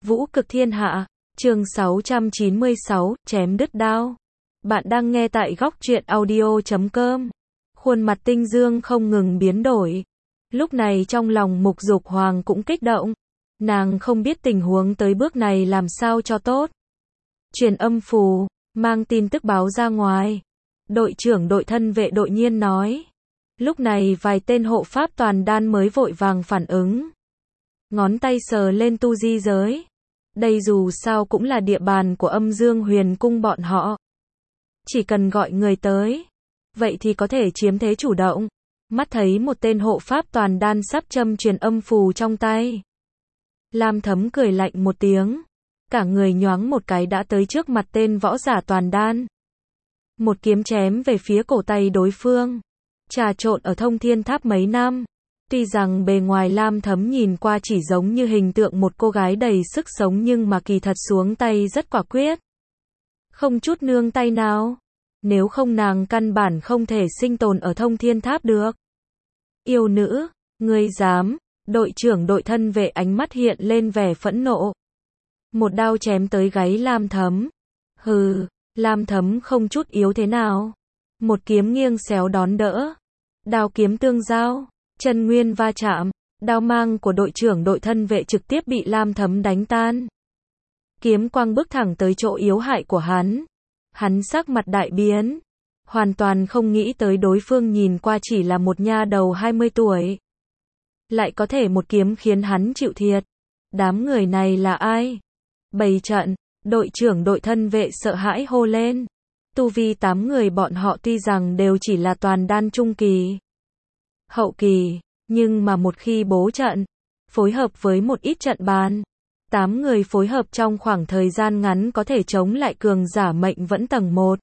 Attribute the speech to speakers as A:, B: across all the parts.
A: Vũ cực thiên hạ, chương 696, chém đứt đao. Bạn đang nghe tại góc truyện audio.com. Khuôn mặt Tinh Dương không ngừng biến đổi. Lúc này trong lòng Mục Dục Hoàng cũng kích động. Nàng không biết tình huống tới bước này làm sao cho tốt. Truyền âm phù, mang tin tức báo ra ngoài. Đội trưởng đội thân vệ đội nhiên nói. Lúc này vài tên hộ pháp toàn đan mới vội vàng phản ứng. Ngón tay sờ lên tu di giới. Đây dù sao cũng là địa bàn của Âm Dương Huyền Cung bọn họ. Chỉ cần gọi người tới, vậy thì có thể chiếm thế chủ động. Mắt thấy một tên hộ pháp toàn đan sắp châm truyền âm phù trong tay. Lam Thấm cười lạnh một tiếng. Cả người nhoáng một cái đã tới trước mặt tên võ giả toàn đan. Một kiếm chém về phía cổ tay đối phương. Trà trộn ở Thông Thiên Tháp mấy năm. Tuy rằng bề ngoài Lam Thấm nhìn qua chỉ giống như hình tượng một cô gái đầy sức sống nhưng mà kỳ thật xuống tay rất quả quyết. Không chút nương tay nào. Nếu không nàng căn bản không thể sinh tồn ở Thông Thiên Tháp được. Yêu nữ, ngươi dám, đội trưởng đội thân vệ ánh mắt hiện lên vẻ phẫn nộ. Một đao chém tới gáy Lam Thấm. Hừ, Lam Thấm không chút yếu thế nào. Một kiếm nghiêng xéo đón đỡ. Đao kiếm tương giao. Chân nguyên va chạm, đao mang của đội trưởng đội thân vệ trực tiếp bị Lam Thấm đánh tan. Kiếm quang bước thẳng tới chỗ yếu hại của hắn. Hắn sắc mặt đại biến. Hoàn toàn không nghĩ tới đối phương nhìn qua chỉ là một nha đầu 20 tuổi. Lại có thể một kiếm khiến hắn chịu thiệt. Đám người này là ai? Bày trận, đội trưởng đội thân vệ sợ hãi hô lên. Tu vi 8 người bọn họ tuy rằng đều chỉ là toàn đan trung kỳ. Hậu kỳ, nhưng mà một khi bố trận, phối hợp với một ít trận bàn, 8 người phối hợp trong khoảng thời gian ngắn có thể chống lại cường giả mệnh vẫn tầng 1.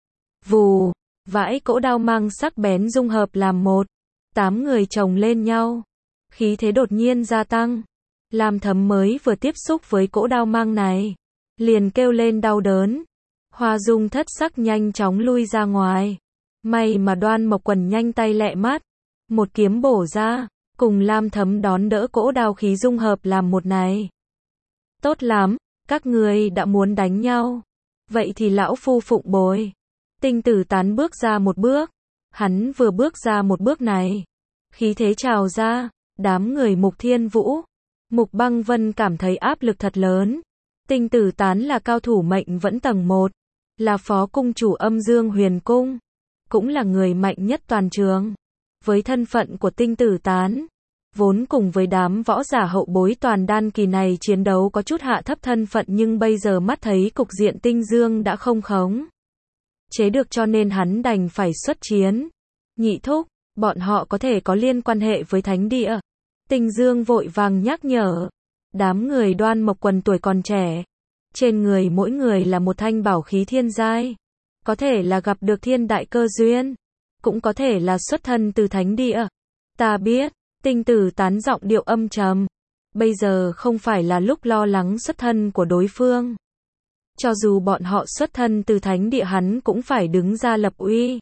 A: Vù, vãi cỗ đao mang sắc bén dung hợp làm một, 8 người chồng lên nhau, khí thế đột nhiên gia tăng. Lam Thấm mới vừa tiếp xúc với cỗ đao mang này, liền kêu lên đau đớn. Hoa Dung thất sắc nhanh chóng lui ra ngoài. May mà Đoan Mộc Quần nhanh tay lẹ mắt. Một kiếm bổ ra, cùng Lam Thấm đón đỡ cỗ đao khí dung hợp làm một này. Tốt lắm, các người đã muốn đánh nhau. Vậy thì lão phu phụng bồi. Tinh Tử Tán bước ra một bước. Hắn vừa bước ra một bước này. Khí thế trào ra, đám người Mục Thiên Vũ. Mục Băng Vân cảm thấy áp lực thật lớn. Tinh Tử Tán là cao thủ mệnh vẫn tầng 1. Là phó cung chủ Âm Dương Huyền Cung. Cũng là người mạnh nhất toàn trường. Với thân phận của Tinh Tử Tán, vốn cùng với đám võ giả hậu bối toàn đan kỳ này chiến đấu có chút hạ thấp thân phận nhưng bây giờ mắt thấy cục diện Tinh Dương đã không khống chế được cho nên hắn đành phải xuất chiến. Nhị thúc, bọn họ có thể có liên quan hệ với thánh địa. Tinh Dương vội vàng nhắc nhở. Đám người Đoan Mộc Quần tuổi còn trẻ. Trên người mỗi người là một thanh bảo khí thiên giai. Có thể là gặp được thiên đại cơ duyên. Cũng có thể là xuất thân từ thánh địa. Ta biết, Tinh Tử Tán giọng điệu âm trầm. Bây giờ không phải là lúc lo lắng xuất thân của đối phương. Cho dù bọn họ xuất thân từ thánh địa hắn cũng phải đứng ra lập uy.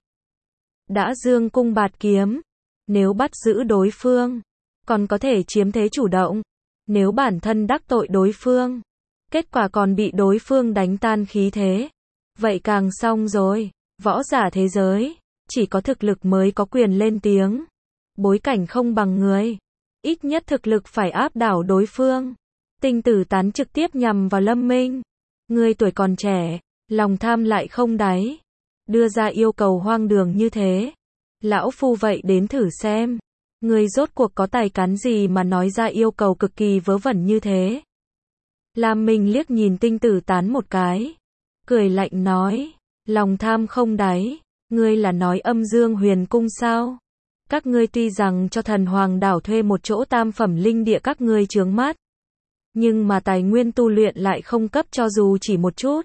A: Đã dương cung bạt kiếm. Nếu bắt giữ đối phương, còn có thể chiếm thế chủ động. Nếu bản thân đắc tội đối phương, kết quả còn bị đối phương đánh tan khí thế. Vậy càng xong rồi. Võ giả thế giới, chỉ có thực lực mới có quyền lên tiếng. Bối cảnh không bằng người. Ít nhất thực lực phải áp đảo đối phương. Tinh Tử Tán trực tiếp nhằm vào Lâm Minh. Ngươi tuổi còn trẻ, lòng tham lại không đáy. Đưa ra yêu cầu hoang đường như thế. Lão phu vậy đến thử xem. Ngươi rốt cuộc có tài cán gì mà nói ra yêu cầu cực kỳ vớ vẩn như thế. Lam Minh liếc nhìn Tinh Tử Tán một cái. Cười lạnh nói. Lòng tham không đáy. Ngươi là nói Âm Dương Huyền Cung sao? Các ngươi tuy rằng cho Thần Hoàng đảo thuê một chỗ tam phẩm linh địa các ngươi chướng mắt. Nhưng mà tài nguyên tu luyện lại không cấp cho dù chỉ một chút.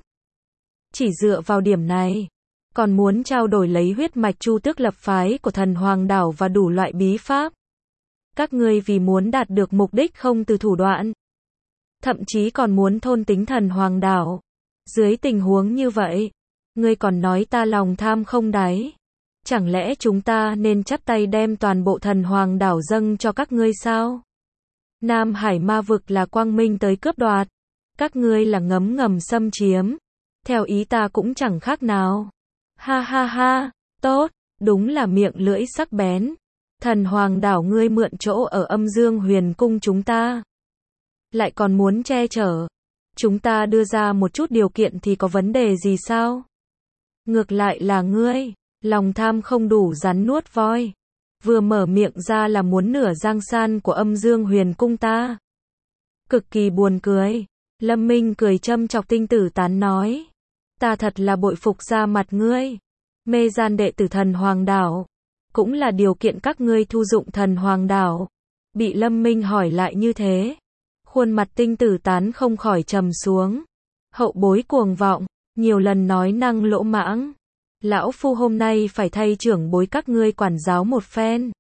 A: Chỉ dựa vào điểm này. Còn muốn trao đổi lấy huyết mạch chu tước lập phái của Thần Hoàng đảo và đủ loại bí pháp. Các ngươi vì muốn đạt được mục đích không từ thủ đoạn. Thậm chí còn muốn thôn tính Thần Hoàng đảo. Dưới tình huống như vậy. Ngươi còn nói ta lòng tham không đáy. Chẳng lẽ chúng ta nên chắp tay đem toàn bộ Thần Hoàng đảo dâng cho các ngươi sao? Nam Hải ma vực là quang minh tới cướp đoạt. Các ngươi là ngấm ngầm xâm chiếm. Theo ý ta cũng chẳng khác nào. Ha ha ha, tốt, đúng là miệng lưỡi sắc bén. Thần Hoàng đảo ngươi mượn chỗ ở Âm Dương Huyền Cung chúng ta. Lại còn muốn che chở. Chúng ta đưa ra một chút điều kiện thì có vấn đề gì sao? Ngược lại là ngươi, lòng tham không đủ rắn nuốt voi. Vừa mở miệng ra là muốn nửa giang san của Âm Dương Huyền Cung ta. Cực kỳ buồn cười. Lâm Minh cười châm chọc Tinh Tử Tán nói. Ta thật là bội phục ra mặt ngươi. Mê gian đệ tử Thần Hoàng đảo. Cũng là điều kiện các ngươi thu dụng Thần Hoàng đảo. Bị Lâm Minh hỏi lại như thế. Khuôn mặt Tinh Tử Tán không khỏi trầm xuống. Hậu bối cuồng vọng, nhiều lần nói năng lỗ mãng. Lão phu hôm nay phải thay trưởng bối các ngươi quản giáo một phen.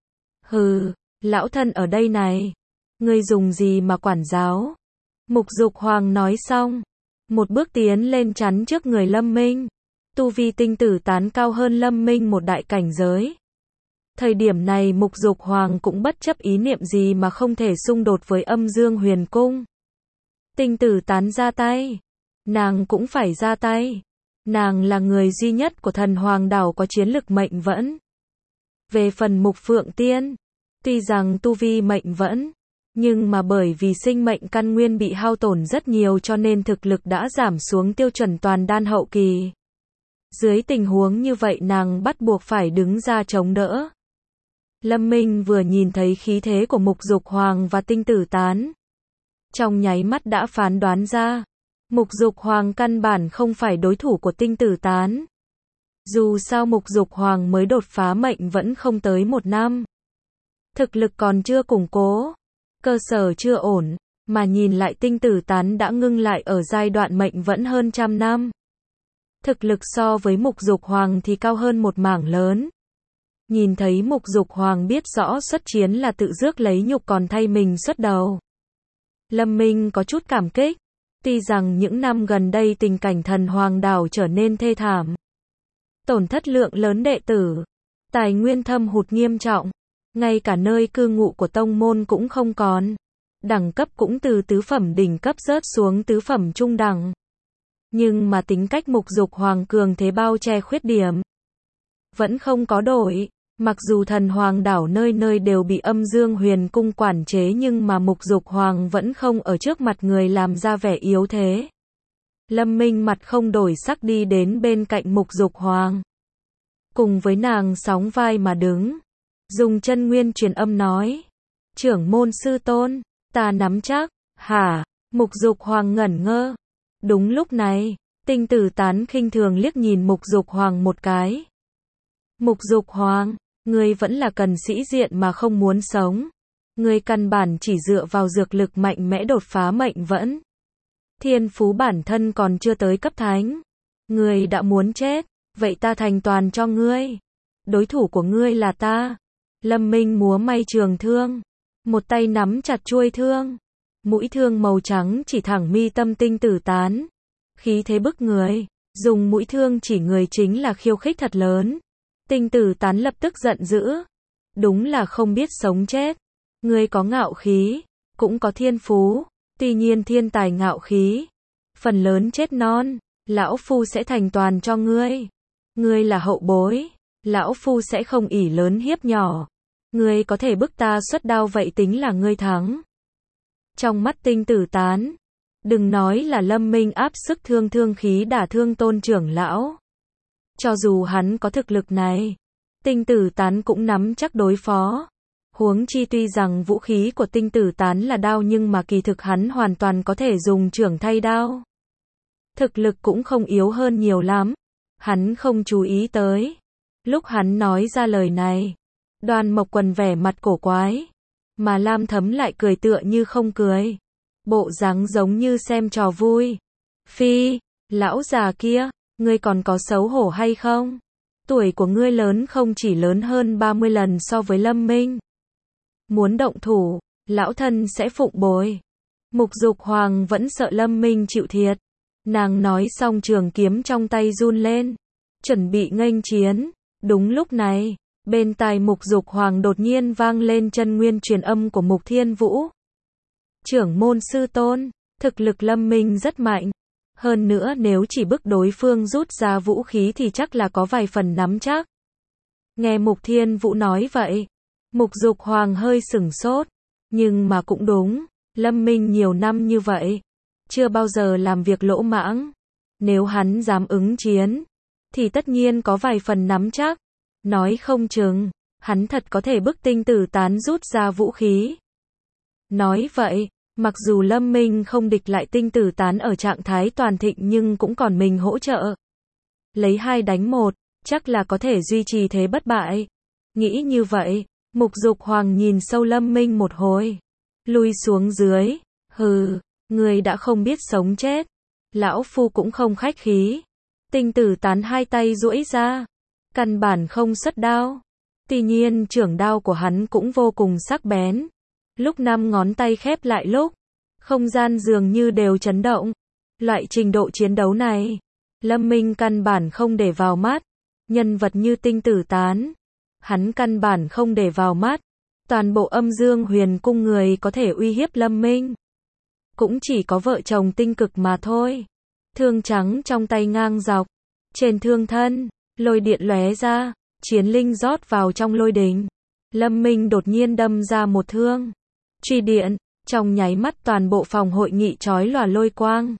A: Hừ, lão thân ở đây này. Ngươi dùng gì mà quản giáo? Mục Dục Hoàng nói xong. Một bước tiến lên chắn trước người Lâm Minh. Tu vi Tinh Tử Tán cao hơn Lâm Minh một đại cảnh giới. Thời điểm này Mục Dục Hoàng cũng bất chấp ý niệm gì mà không thể xung đột với Âm Dương Huyền Cung. Tinh Tử Tán ra tay. Nàng cũng phải ra tay. Nàng là người duy nhất của Thần Hoàng đảo có chiến lực mệnh vẫn. Về phần Mục Phượng Tiên, tuy rằng tu vi mệnh vẫn, nhưng mà bởi vì sinh mệnh căn nguyên bị hao tổn rất nhiều cho nên thực lực đã giảm xuống tiêu chuẩn toàn đan hậu kỳ. Dưới tình huống như vậy nàng bắt buộc phải đứng ra chống đỡ. Lâm Minh vừa nhìn thấy khí thế của Mục Dục Hoàng và Tinh Tử Tán. Trong nháy mắt đã phán đoán ra. Mục Dục Hoàng căn bản không phải đối thủ của Tinh Tử Tán. Dù sao Mục Dục Hoàng mới đột phá mệnh vẫn không tới 1 năm. Thực lực còn chưa củng cố. Cơ sở chưa ổn. Mà nhìn lại Tinh Tử Tán đã ngưng lại ở giai đoạn mệnh vẫn hơn 100 năm. Thực lực so với Mục Dục Hoàng thì cao hơn một mảng lớn. Nhìn thấy Mục Dục Hoàng biết rõ xuất chiến là tự rước lấy nhục còn thay mình xuất đầu. Lâm Minh có chút cảm kích. Tuy rằng những năm gần đây tình cảnh Thần Hoàng đảo trở nên thê thảm. Tổn thất lượng lớn đệ tử. Tài nguyên thâm hụt nghiêm trọng. Ngay cả nơi cư ngụ của tông môn cũng không còn. Đẳng cấp cũng từ tứ phẩm đỉnh cấp rớt xuống tứ phẩm trung đẳng. Nhưng mà tính cách Mục Dục Hoàng cường thế bao che khuyết điểm. Vẫn không có đổi. Mặc dù Thần Hoàng đảo nơi nơi đều bị Âm Dương Huyền Cung quản chế nhưng mà Mục Dục Hoàng vẫn không ở trước mặt người làm ra vẻ yếu thế. Lâm Minh mặt không đổi sắc đi đến bên cạnh Mục Dục Hoàng. Cùng với nàng sóng vai mà đứng. Dùng chân nguyên truyền âm nói. Trưởng môn sư tôn, ta nắm chắc. Hả? Mục Dục Hoàng ngẩn ngơ. Đúng lúc này, Tinh Tử Tán khinh thường liếc nhìn Mục Dục Hoàng một cái. Mục Dục Hoàng, ngươi vẫn là cần sĩ diện mà không muốn sống. Ngươi căn bản chỉ dựa vào dược lực mạnh mẽ đột phá mệnh vẫn. Thiên phú bản thân còn chưa tới cấp thánh. Ngươi đã muốn chết, vậy ta thành toàn cho ngươi. Đối thủ của ngươi là ta. Lâm Minh múa may trường thương. Một tay nắm chặt chuôi thương. Mũi thương màu trắng chỉ thẳng mi tâm Tinh Tử Tán. Khí thế bức người. Dùng mũi thương chỉ người chính là khiêu khích thật lớn. Tinh Tử Tán lập tức giận dữ. Đúng là không biết sống chết. Ngươi có ngạo khí, cũng có thiên phú. Tuy nhiên thiên tài ngạo khí. Phần lớn chết non. Lão Phu sẽ thành toàn cho ngươi. Ngươi là hậu bối. Lão Phu sẽ không ỷ lớn hiếp nhỏ. Ngươi có thể bức ta xuất đao vậy tính là ngươi thắng. Trong mắt Tinh Tử Tán. Đừng nói là Lâm Minh áp sức thương khí đả thương Tôn trưởng lão. Cho dù hắn có thực lực này, Tinh Tử Tán cũng nắm chắc đối phó. Huống chi tuy rằng vũ khí của Tinh Tử Tán là đao nhưng mà kỳ thực hắn hoàn toàn có thể dùng chưởng thay đao. Thực lực cũng không yếu hơn nhiều lắm. Hắn không chú ý tới. Lúc hắn nói ra lời này, Đoan Mộc Quần vẻ mặt cổ quái. Mà Lam Thấm lại cười tựa như không cười. Bộ dáng giống như xem trò vui. Phi, lão già kia, ngươi còn có xấu hổ hay không? Tuổi của ngươi lớn không chỉ lớn hơn 30 lần so với Lâm Minh. Muốn động thủ, lão thân sẽ phụng bồi. Mục Dục Hoàng vẫn sợ Lâm Minh chịu thiệt. Nàng nói xong trường kiếm trong tay run lên. Chuẩn bị nghênh chiến. Đúng lúc này, bên tai Mục Dục Hoàng đột nhiên vang lên chân nguyên truyền âm của Mục Thiên Vũ. Trưởng môn sư tôn, Thực lực Lâm Minh rất mạnh. Hơn nữa nếu chỉ bức đối phương rút ra vũ khí thì chắc là có vài phần nắm chắc. Nghe Mục Thiên Vũ nói vậy, Mục Dục Hoàng hơi sửng sốt. Nhưng mà cũng đúng, Lâm Minh nhiều năm như vậy, chưa bao giờ làm việc lỗ mãng. Nếu hắn dám ứng chiến, thì tất nhiên có vài phần nắm chắc. Nói không chừng, hắn thật có thể bức Tinh Tử Tán rút ra vũ khí. Nói vậy, mặc dù Lâm Minh không địch lại Tinh Tử Tán ở trạng thái toàn thịnh nhưng cũng còn mình hỗ trợ. Lấy 2 đánh 1, chắc là có thể duy trì thế bất bại. Nghĩ như vậy, Mục Dục Hoàng nhìn sâu Lâm Minh một hồi. Lui xuống dưới. Hừ, người đã không biết sống chết. Lão Phu cũng không khách khí. Tinh Tử Tán 2 tay duỗi ra. Căn bản không xuất đao. Tuy nhiên chưởng đao của hắn cũng vô cùng sắc bén. Lúc 5 ngón tay khép lại lúc, không gian dường như đều chấn động. Loại trình độ chiến đấu này, Lâm Minh căn bản không để vào mắt. Nhân vật như Tinh Tử Tán, hắn căn bản không để vào mắt. Toàn bộ Âm Dương Huyền Cung người có thể uy hiếp Lâm Minh, cũng chỉ có vợ chồng Tinh Cực mà thôi. Thương trắng trong tay ngang dọc, trên thương thân, lôi điện lóe ra, chiến linh rót vào trong lôi đình. Lâm Minh đột nhiên đâm ra một thương. Truy điện, trong nháy mắt toàn bộ phòng hội nghị chói lòa lôi quang.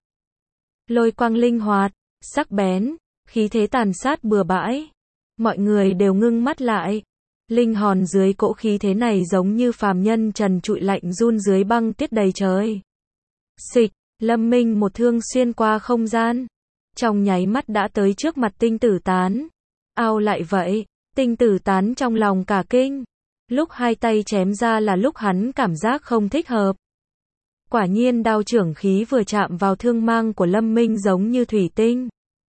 A: Lôi quang linh hoạt, sắc bén, khí thế tàn sát bừa bãi. Mọi người đều ngưng mắt lại. Linh hồn dưới cỗ khí thế này giống như phàm nhân trần trụi lạnh run dưới băng tuyết đầy trời. Xịch, Lâm Minh một thương xuyên qua không gian. Trong nháy mắt đã tới trước mặt Tinh Tử Tán. Ao lại vậy, Tinh Tử Tán trong lòng cả kinh. Lúc 2 tay chém ra là lúc hắn cảm giác không thích hợp. Quả nhiên đao chưởng khí vừa chạm vào thương mang của Lâm Minh giống như thủy tinh.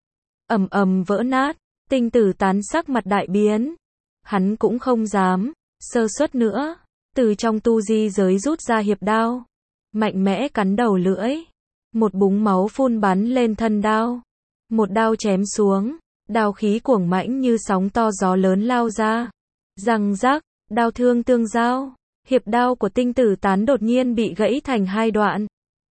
A: Ầm ầm vỡ nát, Tinh Tử Tán sắc mặt đại biến. Hắn cũng không dám sơ suất nữa, từ trong tu di giới rút ra hiệp đao, mạnh mẽ cắn đầu lưỡi. Một búng máu phun bắn lên thân đao. Một đao chém xuống, đao khí cuồng mãnh như sóng to gió lớn lao ra. Răng rắc, đao thương tương giao, hiệp đao của Tinh Tử Tán đột nhiên bị gãy thành 2 đoạn.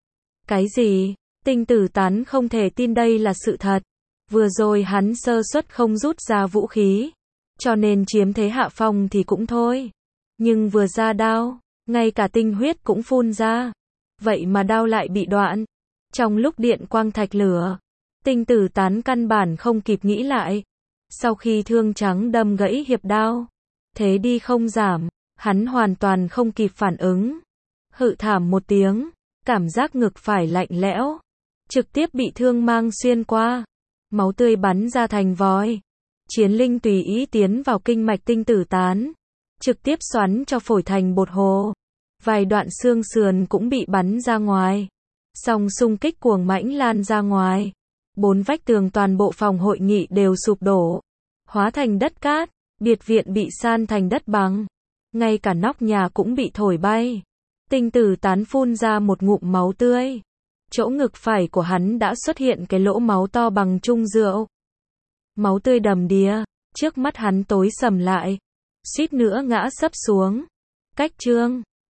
A: Cái gì? Tinh Tử Tán không thể tin đây là sự thật. Vừa rồi hắn sơ suất không rút ra vũ khí, cho nên chiếm thế hạ phong thì cũng thôi. Nhưng vừa ra đao, ngay cả tinh huyết cũng phun ra. Vậy mà đao lại bị đoạn. Trong lúc điện quang thạch lửa, Tinh Tử Tán căn bản không kịp nghĩ lại. Sau khi thương trắng đâm gãy hiệp đao, thế đi không giảm, hắn hoàn toàn không kịp phản ứng. Hự thảm một tiếng, cảm giác ngực phải lạnh lẽo, trực tiếp bị thương mang xuyên qua. Máu tươi bắn ra thành vòi. Chiến linh tùy ý tiến vào kinh mạch Tinh Tử Tán, trực tiếp xoắn cho phổi thành bột hồ. Vài đoạn xương sườn cũng bị bắn ra ngoài. Song xung kích cuồng mãnh lan ra ngoài. 4 vách tường toàn bộ phòng hội nghị đều sụp đổ, hóa thành đất cát, biệt viện bị san thành đất bằng. Ngay cả nóc nhà cũng bị thổi bay. Tinh Tử Tán phun ra một ngụm máu tươi. Chỗ ngực phải của hắn đã xuất hiện cái lỗ máu to bằng chung rượu. Máu tươi đầm đìa, trước mắt hắn tối sầm lại, suýt nữa ngã sấp xuống. Cách chương